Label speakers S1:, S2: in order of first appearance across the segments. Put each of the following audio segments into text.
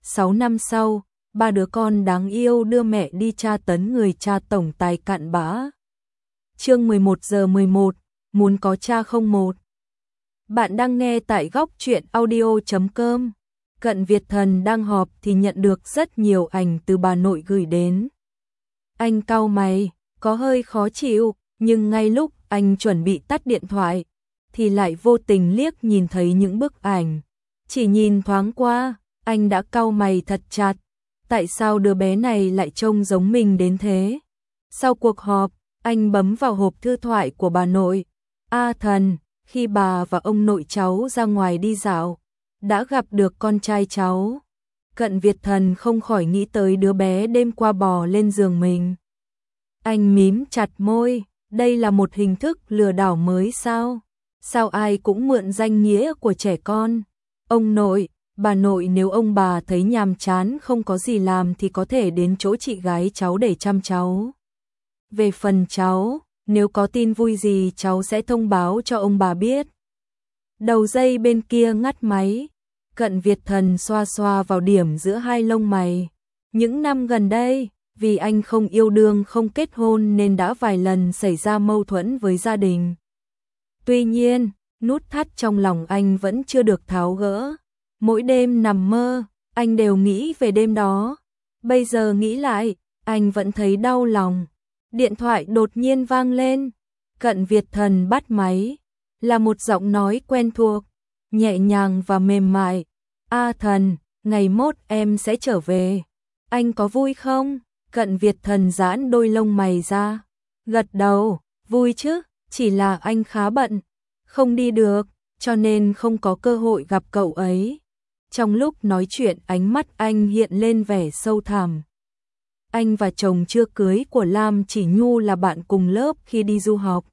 S1: 6 năm sau, ba đứa con đáng yêu đưa mẹ đi tra tấn người cha tổng tài cặn bã. Chương 11:11, muốn có cha không một. Bạn đang nghe tại góc truyện audio.com. Cận Việt Thần đang họp thì nhận được rất nhiều ảnh từ bà nội gửi đến. Anh cau mày, có hơi khó chịu, nhưng ngay lúc anh chuẩn bị tắt điện thoại, thì lại vô tình liếc nhìn thấy những bức ảnh. Chỉ nhìn thoáng qua, anh đã cau mày thật chặt. Tại sao đứa bé này lại trông giống mình đến thế? Sau cuộc họp, anh bấm vào hộp thư thoại của bà nội. Thần, khi bà và ông nội cháu ra ngoài đi dạo, đã gặp được con trai cháu. Cận Việt Thần không khỏi nghĩ tới đứa bé đêm qua bò lên giường mình. Anh mím chặt môi, đây là một hình thức lừa đảo mới sao? Sao ai cũng mượn danh nghĩa của trẻ con? Ông nội, bà nội, nếu ông bà thấy nhàm chán không có gì làm thì có thể đến chỗ chị gái cháu để chăm cháu. Về phần cháu, nếu có tin vui gì cháu sẽ thông báo cho ông bà biết. Đầu dây bên kia ngắt máy. Cận Việt Thần xoa xoa vào điểm giữa hai lông mày. Những năm gần đây, vì anh không yêu đương không kết hôn nên đã vài lần xảy ra mâu thuẫn với gia đình. Tuy nhiên, nút thắt trong lòng anh vẫn chưa được tháo gỡ. Mỗi đêm nằm mơ, anh đều nghĩ về đêm đó. Bây giờ nghĩ lại, anh vẫn thấy đau lòng. Điện thoại đột nhiên vang lên. Cận Việt Thần bắt máy. Là một giọng nói quen thuộc, nhẹ nhàng và mềm mại. Thần, ngày mốt em sẽ trở về. Anh có vui không? Cận Việt Thần giãn đôi lông mày ra. Gật đầu, vui chứ, chỉ là anh khá bận. Không đi được, cho nên không có cơ hội gặp cậu ấy. Trong lúc nói chuyện ánh mắt anh hiện lên vẻ sâu thẳm. Anh và chồng chưa cưới của Lam Chỉ Nhu là bạn cùng lớp khi đi du học.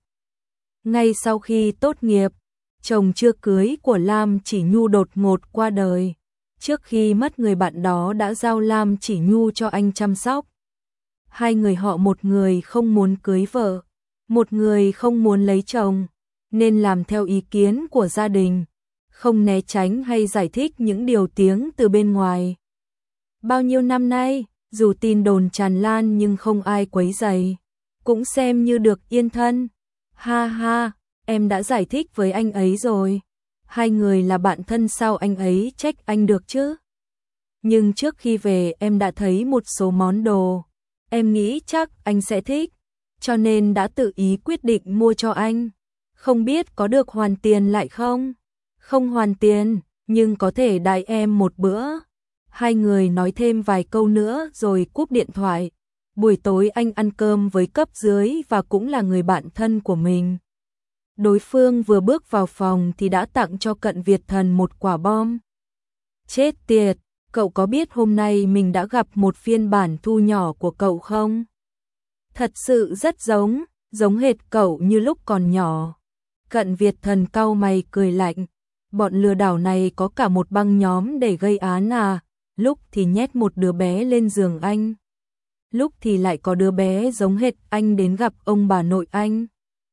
S1: Ngay sau khi tốt nghiệp, chồng chưa cưới của Lam Chỉ Nhu đột ngột qua đời. Trước khi mất, người bạn đó đã giao Lam Chỉ Nhu cho anh chăm sóc. Hai người họ, một người không muốn cưới vợ, một người không muốn lấy chồng, nên làm theo ý kiến của gia đình, không né tránh hay giải thích những điều tiếng từ bên ngoài. Bao nhiêu năm nay, dù tin đồn tràn lan nhưng không ai quấy rầy, cũng xem như được yên thân. Ha ha, em đã giải thích với anh ấy rồi. Hai người là bạn thân sao anh ấy trách anh được chứ? Nhưng trước khi về em đã thấy một số món đồ. Em nghĩ chắc anh sẽ thích, cho nên đã tự ý quyết định mua cho anh. Không biết có được hoàn tiền lại không? Không hoàn tiền, nhưng có thể đãi em một bữa. Hai người nói thêm vài câu nữa rồi cúp điện thoại. Buổi tối anh ăn cơm với cấp dưới và cũng là người bạn thân của mình. Đối phương vừa bước vào phòng thì đã tặng cho Cận Việt Thần một quả bom. Chết tiệt, cậu có biết hôm nay mình đã gặp một phiên bản thu nhỏ của cậu không? Thật sự rất giống hệt cậu như lúc còn nhỏ. Cận Việt Thần cau mày cười lạnh. Bọn lừa đảo này có cả một băng nhóm để gây án à? Lúc thì nhét một đứa bé lên giường anh, lúc thì lại có đứa bé giống hệt anh đến gặp ông bà nội anh,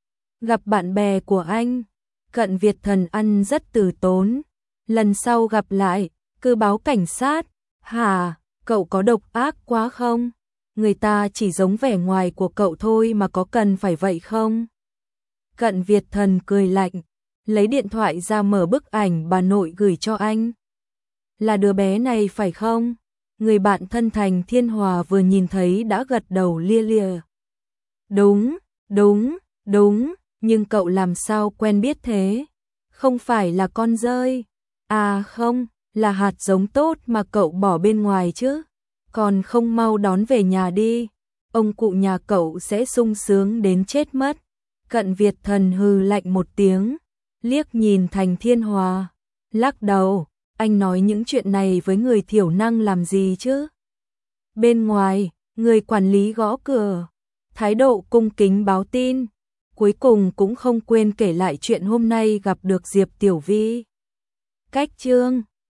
S1: gặp bạn bè của anh. Cận Việt Thần ăn rất từ tốn. Lần sau gặp lại, cứ báo cảnh sát. Hả, cậu có độc ác quá không? Người ta chỉ giống vẻ ngoài của cậu thôi mà có cần phải vậy không? Cận Việt Thần cười lạnh, lấy điện thoại ra mở bức ảnh bà nội gửi cho anh. Là đứa bé này phải không? Người bạn thân Thành Thiên Hòa vừa nhìn thấy đã gật đầu lia lịa. Đúng, nhưng cậu làm sao quen biết thế? Không phải là con dơi. À không, là hạt giống tốt mà cậu bỏ bên ngoài chứ. Còn không mau đón về nhà đi. Ông cụ nhà cậu sẽ sung sướng đến chết mất. Cận Việt Thần hừ lạnh một tiếng, liếc nhìn Thành Thiên Hòa, lắc đầu. Anh nói những chuyện này với người thiểu năng làm gì chứ? Bên ngoài, người quản lý gõ cửa, thái độ cung kính báo tin. Cuối cùng cũng không quên kể lại chuyện hôm nay gặp được Diệp Tiểu Vi. Cách chương